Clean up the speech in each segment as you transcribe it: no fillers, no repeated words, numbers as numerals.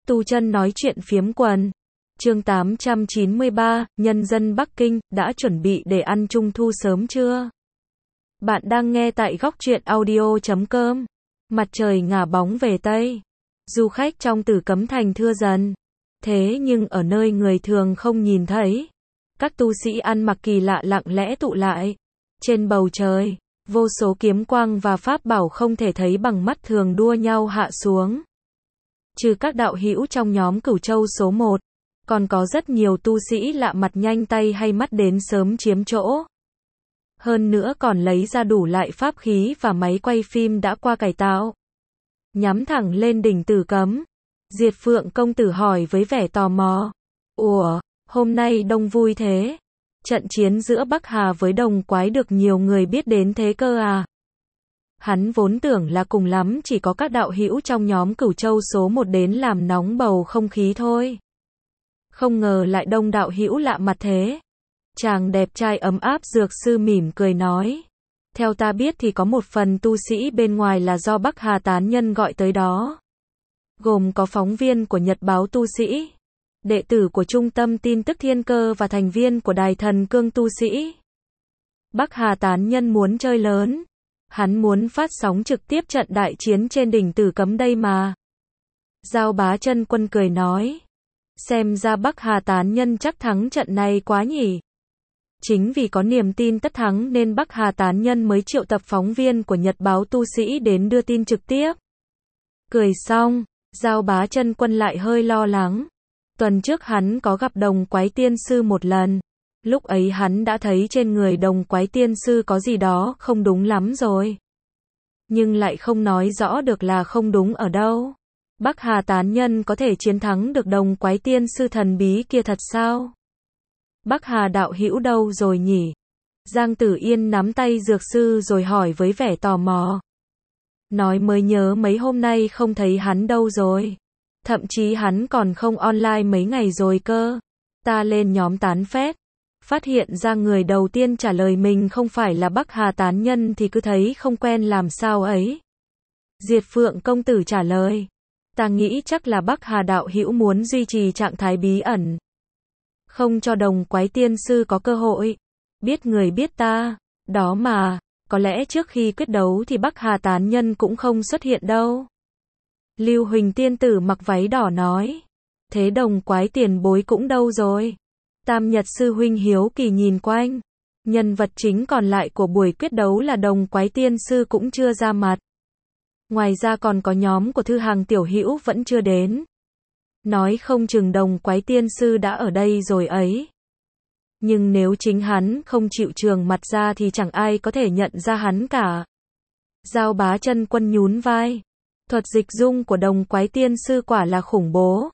tu chân nói chuyện phiếm quần. Chương 893, nhân dân Bắc Kinh, đã chuẩn bị để ăn Trung thu sớm chưa? Bạn đang nghe tại góc truyện audio.com. Mặt trời ngả bóng về Tây. Du khách trong Tử Cấm Thành thưa dần. Thế nhưng ở nơi người thường không nhìn thấy, các tu sĩ ăn mặc kỳ lạ lặng lẽ tụ lại. Trên bầu trời, vô số kiếm quang và pháp bảo không thể thấy bằng mắt thường đua nhau hạ xuống. Trừ các đạo hữu trong nhóm Cửu Châu số 1, còn có rất nhiều tu sĩ lạ mặt nhanh tay hay mắt đến sớm chiếm chỗ. Hơn nữa còn lấy ra đủ loại pháp khí và máy quay phim đã qua cải tạo. Nhắm thẳng lên đỉnh Tử Cấm. Diệt Phượng công tử hỏi với vẻ tò mò. Ủa, hôm nay đông vui thế? Trận chiến giữa Bắc Hà với Đồng Quái được nhiều người biết đến thế cơ à? Hắn vốn tưởng là cùng lắm chỉ có các đạo hữu trong nhóm Cửu Châu số 1 đến làm nóng bầu không khí thôi. Không ngờ lại đông đạo hữu lạ mặt thế. Chàng đẹp trai ấm áp dược sư mỉm cười nói. Theo ta biết thì có một phần tu sĩ bên ngoài là do Bắc Hà tán nhân gọi tới đó. Gồm có phóng viên của Nhật báo tu sĩ, đệ tử của Trung tâm tin tức Thiên Cơ và thành viên của Đài Thần Cương tu sĩ. Bắc Hà tán nhân muốn chơi lớn. Hắn muốn phát sóng trực tiếp trận đại chiến trên đỉnh Tử Cấm đây mà. Giao Bá Chân Quân cười nói. Xem ra Bắc Hà tán nhân chắc thắng trận này quá nhỉ. Chính vì có niềm tin tất thắng nên Bắc Hà tán nhân mới triệu tập phóng viên của Nhật báo tu sĩ đến đưa tin trực tiếp. Cười xong, Giao Bá Chân Quân lại hơi lo lắng. Tuần trước hắn có gặp Đồng Quái Tiên Sư một lần. Lúc ấy hắn đã thấy trên người Đồng Quái Tiên Sư có gì đó không đúng lắm rồi. Nhưng lại không nói rõ được là không đúng ở đâu. Bắc Hà tán nhân có thể chiến thắng được Đồng Quái Tiên Sư thần bí kia thật sao? Bắc Hà đạo hữu đâu rồi nhỉ? Giang Tử Yên nắm tay dược sư rồi hỏi với vẻ tò mò. Nói mới nhớ mấy hôm nay không thấy hắn đâu rồi. Thậm chí hắn còn không online mấy ngày rồi cơ. Ta lên nhóm tán phét. Phát hiện ra người đầu tiên trả lời mình không phải là Bắc Hà tán nhân thì cứ thấy không quen làm sao ấy. Diệt Phượng công tử trả lời. Ta nghĩ chắc là Bắc Hà đạo hữu muốn duy trì trạng thái bí ẩn. Không cho Đồng Quái Tiên Sư có cơ hội. Biết người biết ta. Đó mà, có lẽ trước khi quyết đấu thì Bắc Hà tán nhân cũng không xuất hiện đâu. Lưu Huỳnh tiên tử mặc váy đỏ nói. Thế Đồng Quái tiền bối cũng đâu rồi? Tam Nhật sư huynh hiếu kỳ nhìn quanh. Nhân vật chính còn lại của buổi quyết đấu là Đồng Quái Tiên Sư cũng chưa ra mặt. Ngoài ra còn có nhóm của Thư Hàng tiểu hữu vẫn chưa đến. Nói không chừng Đồng Quái Tiên Sư đã ở đây rồi ấy. Nhưng nếu chính hắn không chịu trường mặt ra thì chẳng ai có thể nhận ra hắn cả. Giao Bá Chân Quân nhún vai. Thuật dịch dung của Đồng Quái Tiên Sư quả là khủng bố.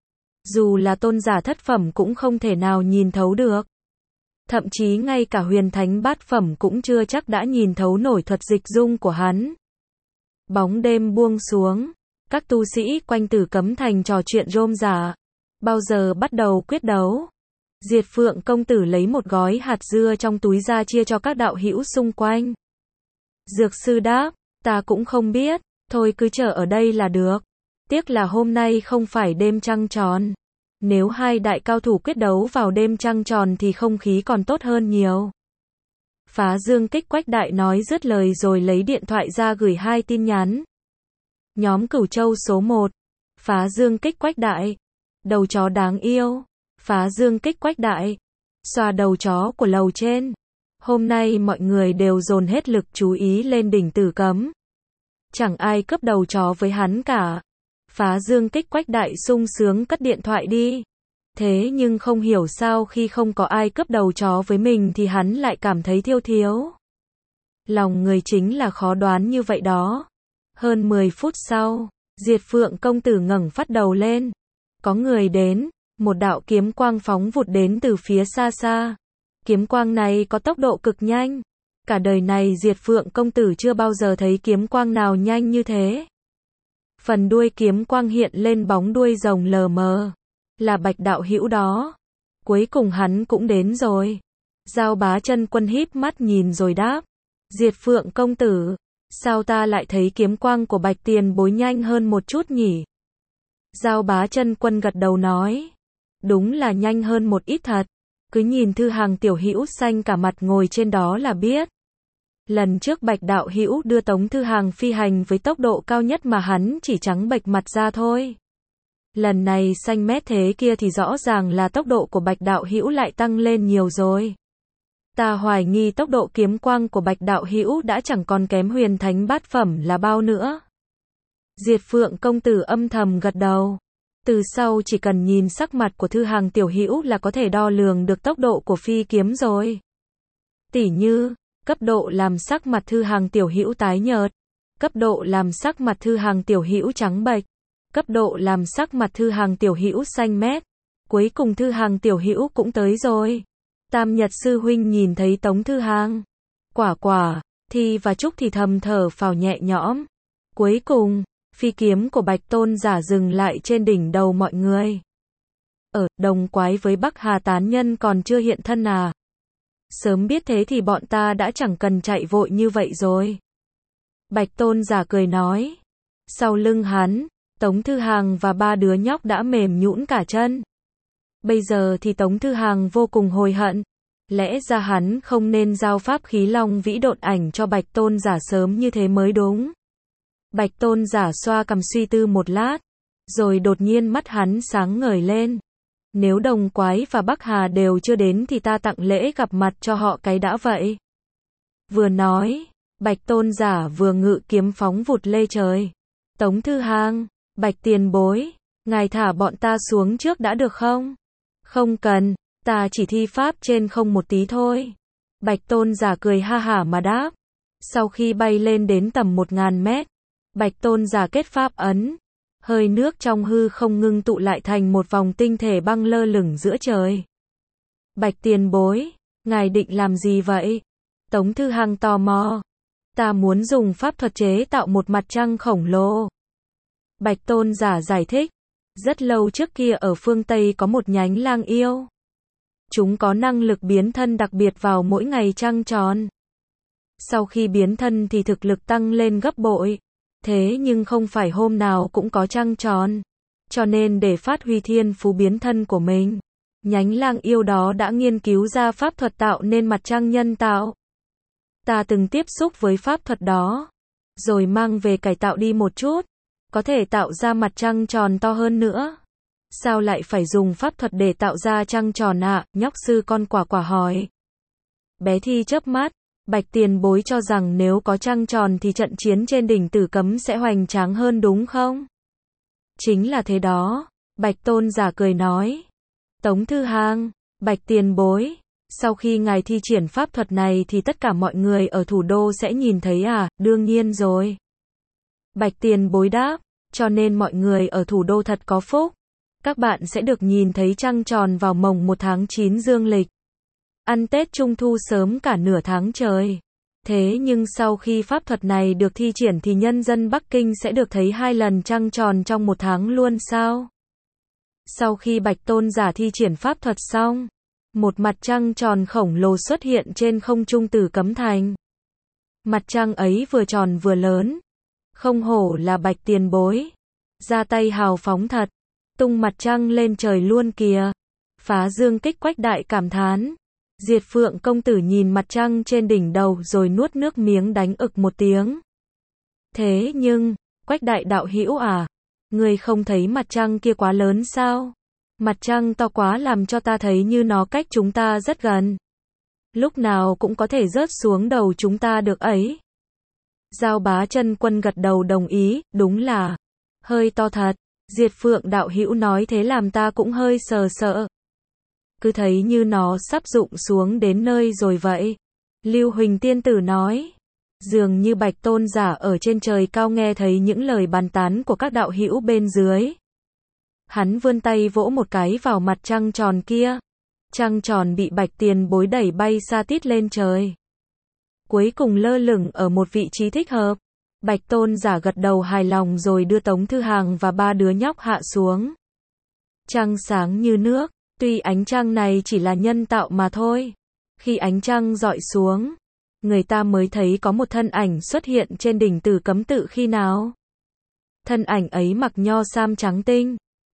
Dù là tôn giả thất phẩm cũng không thể nào nhìn thấu được. Thậm chí ngay cả huyền thánh bát phẩm cũng chưa chắc đã nhìn thấu nổi thuật dịch dung của hắn. Bóng đêm buông xuống. Các tu sĩ quanh Tử Cấm Thành trò chuyện rôm rả. Bao giờ bắt đầu quyết đấu? Diệt Phượng công tử lấy một gói hạt dưa trong túi ra chia cho các đạo hữu xung quanh. Dược sư đáp, ta cũng không biết, thôi cứ chờ ở đây là được. Tiếc là hôm nay không phải đêm trăng tròn. Nếu hai đại cao thủ quyết đấu vào đêm trăng tròn thì không khí còn tốt hơn nhiều. Phá Dương Kích Quách Đại nói dứt lời rồi lấy điện thoại ra gửi 2 tin nhắn. Nhóm Cửu Châu số 1. Phá Dương Kích Quách Đại. Đầu chó đáng yêu. Phá Dương Kích Quách Đại. Xoa đầu chó của lầu trên. Hôm nay mọi người đều dồn hết lực chú ý lên đỉnh Tử Cấm. Chẳng ai cướp đầu chó với hắn cả. Phá Dương Kích Quách Đại sung sướng cất điện thoại đi. Thế nhưng không hiểu sao khi không có ai cướp đầu chó với mình thì hắn lại cảm thấy thiêu thiếu. Lòng người chính là khó đoán như vậy đó. Hơn 10 phút sau, Diệt Phượng công tử ngẩng phát đầu lên. Có người đến, một đạo kiếm quang phóng vụt đến từ phía xa xa. Kiếm quang này có tốc độ cực nhanh. Cả đời này Diệt Phượng công tử chưa bao giờ thấy kiếm quang nào nhanh như thế. Phần đuôi kiếm quang hiện lên bóng đuôi rồng lờ mờ. Là Bạch đạo hữu đó. Cuối cùng hắn cũng đến rồi. Giao Bá Chân Quân híp mắt nhìn rồi đáp. Diệt Phượng công tử, sao ta lại thấy kiếm quang của Bạch tiền bối nhanh hơn một chút nhỉ? Giao Bá Chân Quân gật đầu nói. Đúng là nhanh hơn một ít thật. Cứ nhìn Thư Hàng tiểu hữu xanh cả mặt ngồi trên đó là biết. Lần trước Bạch đạo hữu đưa Tống Thư Hàng phi hành với tốc độ cao nhất mà hắn chỉ trắng bệch mặt ra thôi. Lần này xanh mét thế kia thì rõ ràng là tốc độ của Bạch đạo hữu lại tăng lên nhiều rồi. Ta hoài nghi tốc độ kiếm quang của Bạch đạo hữu đã chẳng còn kém huyền thánh bát phẩm là bao nữa. Diệt Phượng công tử âm thầm gật đầu. Từ sau chỉ cần nhìn sắc mặt của Thư Hàng tiểu hữu là có thể đo lường được tốc độ của phi kiếm rồi. Tỉ như, cấp độ làm sắc mặt Thư Hàng tiểu hữu tái nhợt, cấp độ làm sắc mặt Thư Hàng tiểu hữu trắng bệch, cấp độ làm sắc mặt Thư Hàng tiểu hữu xanh mét. Cuối cùng Thư Hàng tiểu hữu cũng tới rồi. Tam Nhật sư huynh nhìn thấy Tống Thư Hàng, Quả, Thi và Trúc thì thầm thở phào nhẹ nhõm. Cuối cùng, phi kiếm của Bạch Tôn giả dừng lại trên đỉnh đầu mọi người. Đồng quái với Bắc Hà tán nhân còn chưa hiện thân à? Sớm biết thế thì bọn ta đã chẳng cần chạy vội như vậy rồi. Bạch Tôn giả cười nói. Sau lưng hắn, Tống Thư Hàng và ba đứa nhóc đã mềm nhũn cả chân. Bây giờ thì Tống Thư Hàng vô cùng hối hận. Lẽ ra hắn không nên giao pháp khí long vĩ độn ảnh cho Bạch Tôn giả sớm như thế mới đúng. Bạch Tôn giả xoa cằm suy tư một lát, rồi đột nhiên mắt hắn sáng ngời lên. Nếu Đồng Quái và Bắc Hà đều chưa đến thì ta tặng lễ gặp mặt cho họ cái đã vậy. Vừa nói, Bạch Tôn giả vừa ngự kiếm phóng vụt lê trời. Tống Thư Hàng, Bạch tiền bối, ngài thả bọn ta xuống trước đã được không? Không cần, ta chỉ thi pháp trên không một tí thôi. Bạch Tôn giả cười ha hả mà đáp. Sau khi bay lên đến tầm 1000 mét, Bạch Tôn giả kết pháp ấn. Hơi nước trong hư không ngưng tụ lại thành một vòng tinh thể băng lơ lửng giữa trời. Bạch tiền bối, ngài định làm gì vậy? Tống Thư Hàng tò mò. Ta muốn dùng pháp thuật chế tạo một mặt trăng khổng lồ. Bạch Tôn giả giải thích. Rất lâu trước kia ở phương Tây có một nhánh lang yêu. Chúng có năng lực biến thân đặc biệt vào mỗi ngày trăng tròn. Sau khi biến thân thì thực lực tăng lên gấp bội. Thế nhưng không phải hôm nào cũng có trăng tròn. Cho nên để phát huy thiên phú biến thân của mình, nhánh lang yêu đó đã nghiên cứu ra pháp thuật tạo nên mặt trăng nhân tạo. Ta từng tiếp xúc với pháp thuật đó, rồi mang về cải tạo đi một chút, có thể tạo ra mặt trăng tròn to hơn nữa. Sao lại phải dùng pháp thuật để tạo ra trăng tròn ạ? Nhóc sư con Quả hỏi. Bé Thi chớp mắt. Bạch tiền bối cho rằng nếu có trăng tròn thì trận chiến trên đỉnh Tử Cấm sẽ hoành tráng hơn đúng không? Chính là thế đó. Bạch Tôn giả cười nói. Tống Thư Hàng, Bạch tiền bối, sau khi ngài thi triển pháp thuật này thì tất cả mọi người ở thủ đô sẽ nhìn thấy à? Đương nhiên rồi. Bạch tiền bối đáp, cho nên mọi người ở thủ đô thật có phúc. Các bạn sẽ được nhìn thấy trăng tròn vào mồng 1 tháng 9 dương lịch. Ăn Tết Trung Thu sớm cả nửa tháng trời. Thế nhưng sau khi pháp thuật này được thi triển thì nhân dân Bắc Kinh sẽ được thấy 2 lần trăng tròn trong 1 tháng luôn sao? Sau khi Bạch Tôn giả thi triển pháp thuật xong, một mặt trăng tròn khổng lồ xuất hiện trên không trung Tử Cấm Thành. Mặt trăng ấy vừa tròn vừa lớn. Không hổ là Bạch tiền bối. Ra tay hào phóng thật. Tung mặt trăng lên trời luôn kìa. Phá Dương Kích Quách đại cảm thán. Diệt Phượng công tử nhìn mặt trăng trên đỉnh đầu rồi nuốt nước miếng đánh ực một tiếng. Thế nhưng, Quách đại đạo hữu à, ngươi không thấy mặt trăng kia quá lớn sao? Mặt trăng to quá làm cho ta thấy như nó cách chúng ta rất gần. Lúc nào cũng có thể rớt xuống đầu chúng ta được ấy. Giao Bá Chân Quân gật đầu đồng ý, đúng là hơi to thật. Diệt Phượng đạo hữu nói thế làm ta cũng hơi sợ. Cứ thấy như nó sắp rụng xuống đến nơi rồi vậy. Lưu Huỳnh tiên tử nói. Dường như Bạch Tôn giả ở trên trời cao nghe thấy những lời bàn tán của các đạo hữu bên dưới. Hắn vươn tay vỗ một cái vào mặt trăng tròn kia. Trăng tròn bị Bạch tiền bối đẩy bay xa tít lên trời. Cuối cùng lơ lửng ở một vị trí thích hợp. Bạch Tôn giả gật đầu hài lòng rồi đưa Tống Thư Hàng và ba đứa nhóc hạ xuống. Trăng sáng như nước. Tuy ánh trăng này chỉ là nhân tạo mà thôi. Khi ánh trăng rọi xuống, người ta mới thấy có một thân ảnh xuất hiện trên đỉnh Tử Cấm tự khi nào. Thân ảnh ấy mặc nho sam trắng tinh,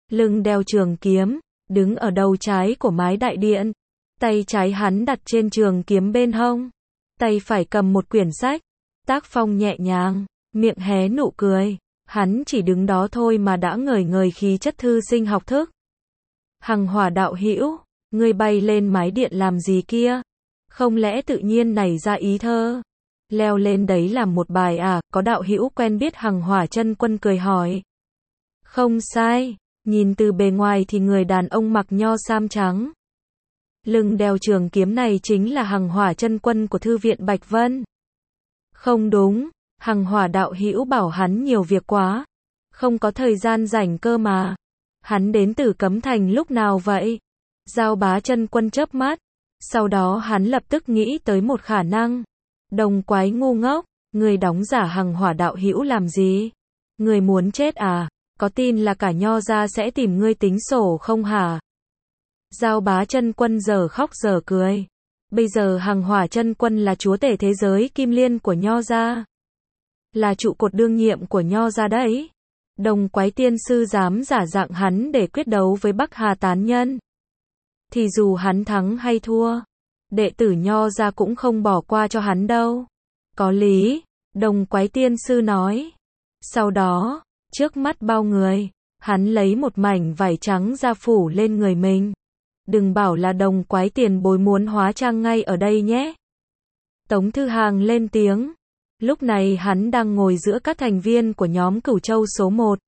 lưng đeo trường kiếm, đứng ở đầu trái của mái đại điện. Tay trái hắn đặt trên trường kiếm bên hông, tay phải cầm một quyển sách, tác phong nhẹ nhàng, miệng hé nụ cười. Hắn chỉ đứng đó thôi mà đã ngời ngời khí chất thư sinh học thức. Hằng Hỏa đạo hữu, ngươi bay lên mái điện làm gì kia? Không lẽ tự nhiên nảy ra ý thơ? Leo lên đấy làm một bài à? Có đạo hữu quen biết Hằng Hỏa chân quân cười hỏi. Không sai, nhìn từ bề ngoài thì người đàn ông mặc nho sam trắng, lưng đeo trường kiếm này chính là Hằng Hỏa chân quân của thư viện Bạch Vân. Không đúng, Hằng Hỏa đạo hữu bảo hắn nhiều việc quá, không có thời gian rảnh cơ mà. Hắn đến từ Cấm Thành lúc nào vậy? Giao Bá chân quân chớp mắt, sau đó hắn lập tức nghĩ tới một khả năng. Đồng quái ngu ngốc, người đóng giả Hằng Hỏa đạo hữu làm gì? Người muốn chết à? Có tin là cả Nho gia sẽ tìm ngươi tính sổ không hả? Giao Bá chân quân giờ khóc giờ cười. Bây giờ Hằng Hỏa chân quân là chúa tể thế giới kim liên của Nho gia, là trụ cột đương nhiệm của Nho gia đấy. Đồng quái tiên sư dám giả dạng hắn để quyết đấu với Bắc Hà tán nhân, thì dù hắn thắng hay thua, đệ tử Nho gia cũng không bỏ qua cho hắn đâu. Có lý, đồng quái tiên sư nói. Sau đó, trước mắt bao người, hắn lấy một mảnh vải trắng ra phủ lên người mình. Đừng bảo là đồng quái tiền bối muốn hóa trang ngay ở đây nhé. Tống Thư Hàng lên tiếng. Lúc này hắn đang ngồi giữa các thành viên của nhóm Cửu Châu số 1.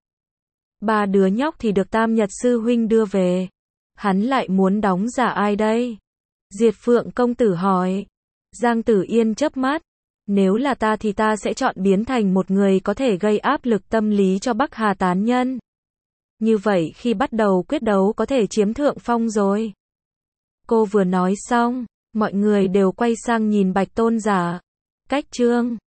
3 đứa nhóc thì được Tam Nhật sư huynh đưa về. Hắn lại muốn đóng giả ai đây? Diệt Phượng công tử hỏi. Giang Tử Yên chớp mắt. Nếu là ta thì ta sẽ chọn biến thành một người có thể gây áp lực tâm lý cho Bắc Hà tán nhân. Như vậy khi bắt đầu quyết đấu có thể chiếm thượng phong rồi. Cô vừa nói xong, mọi người đều quay sang nhìn Bạch Tôn giả. Cách chương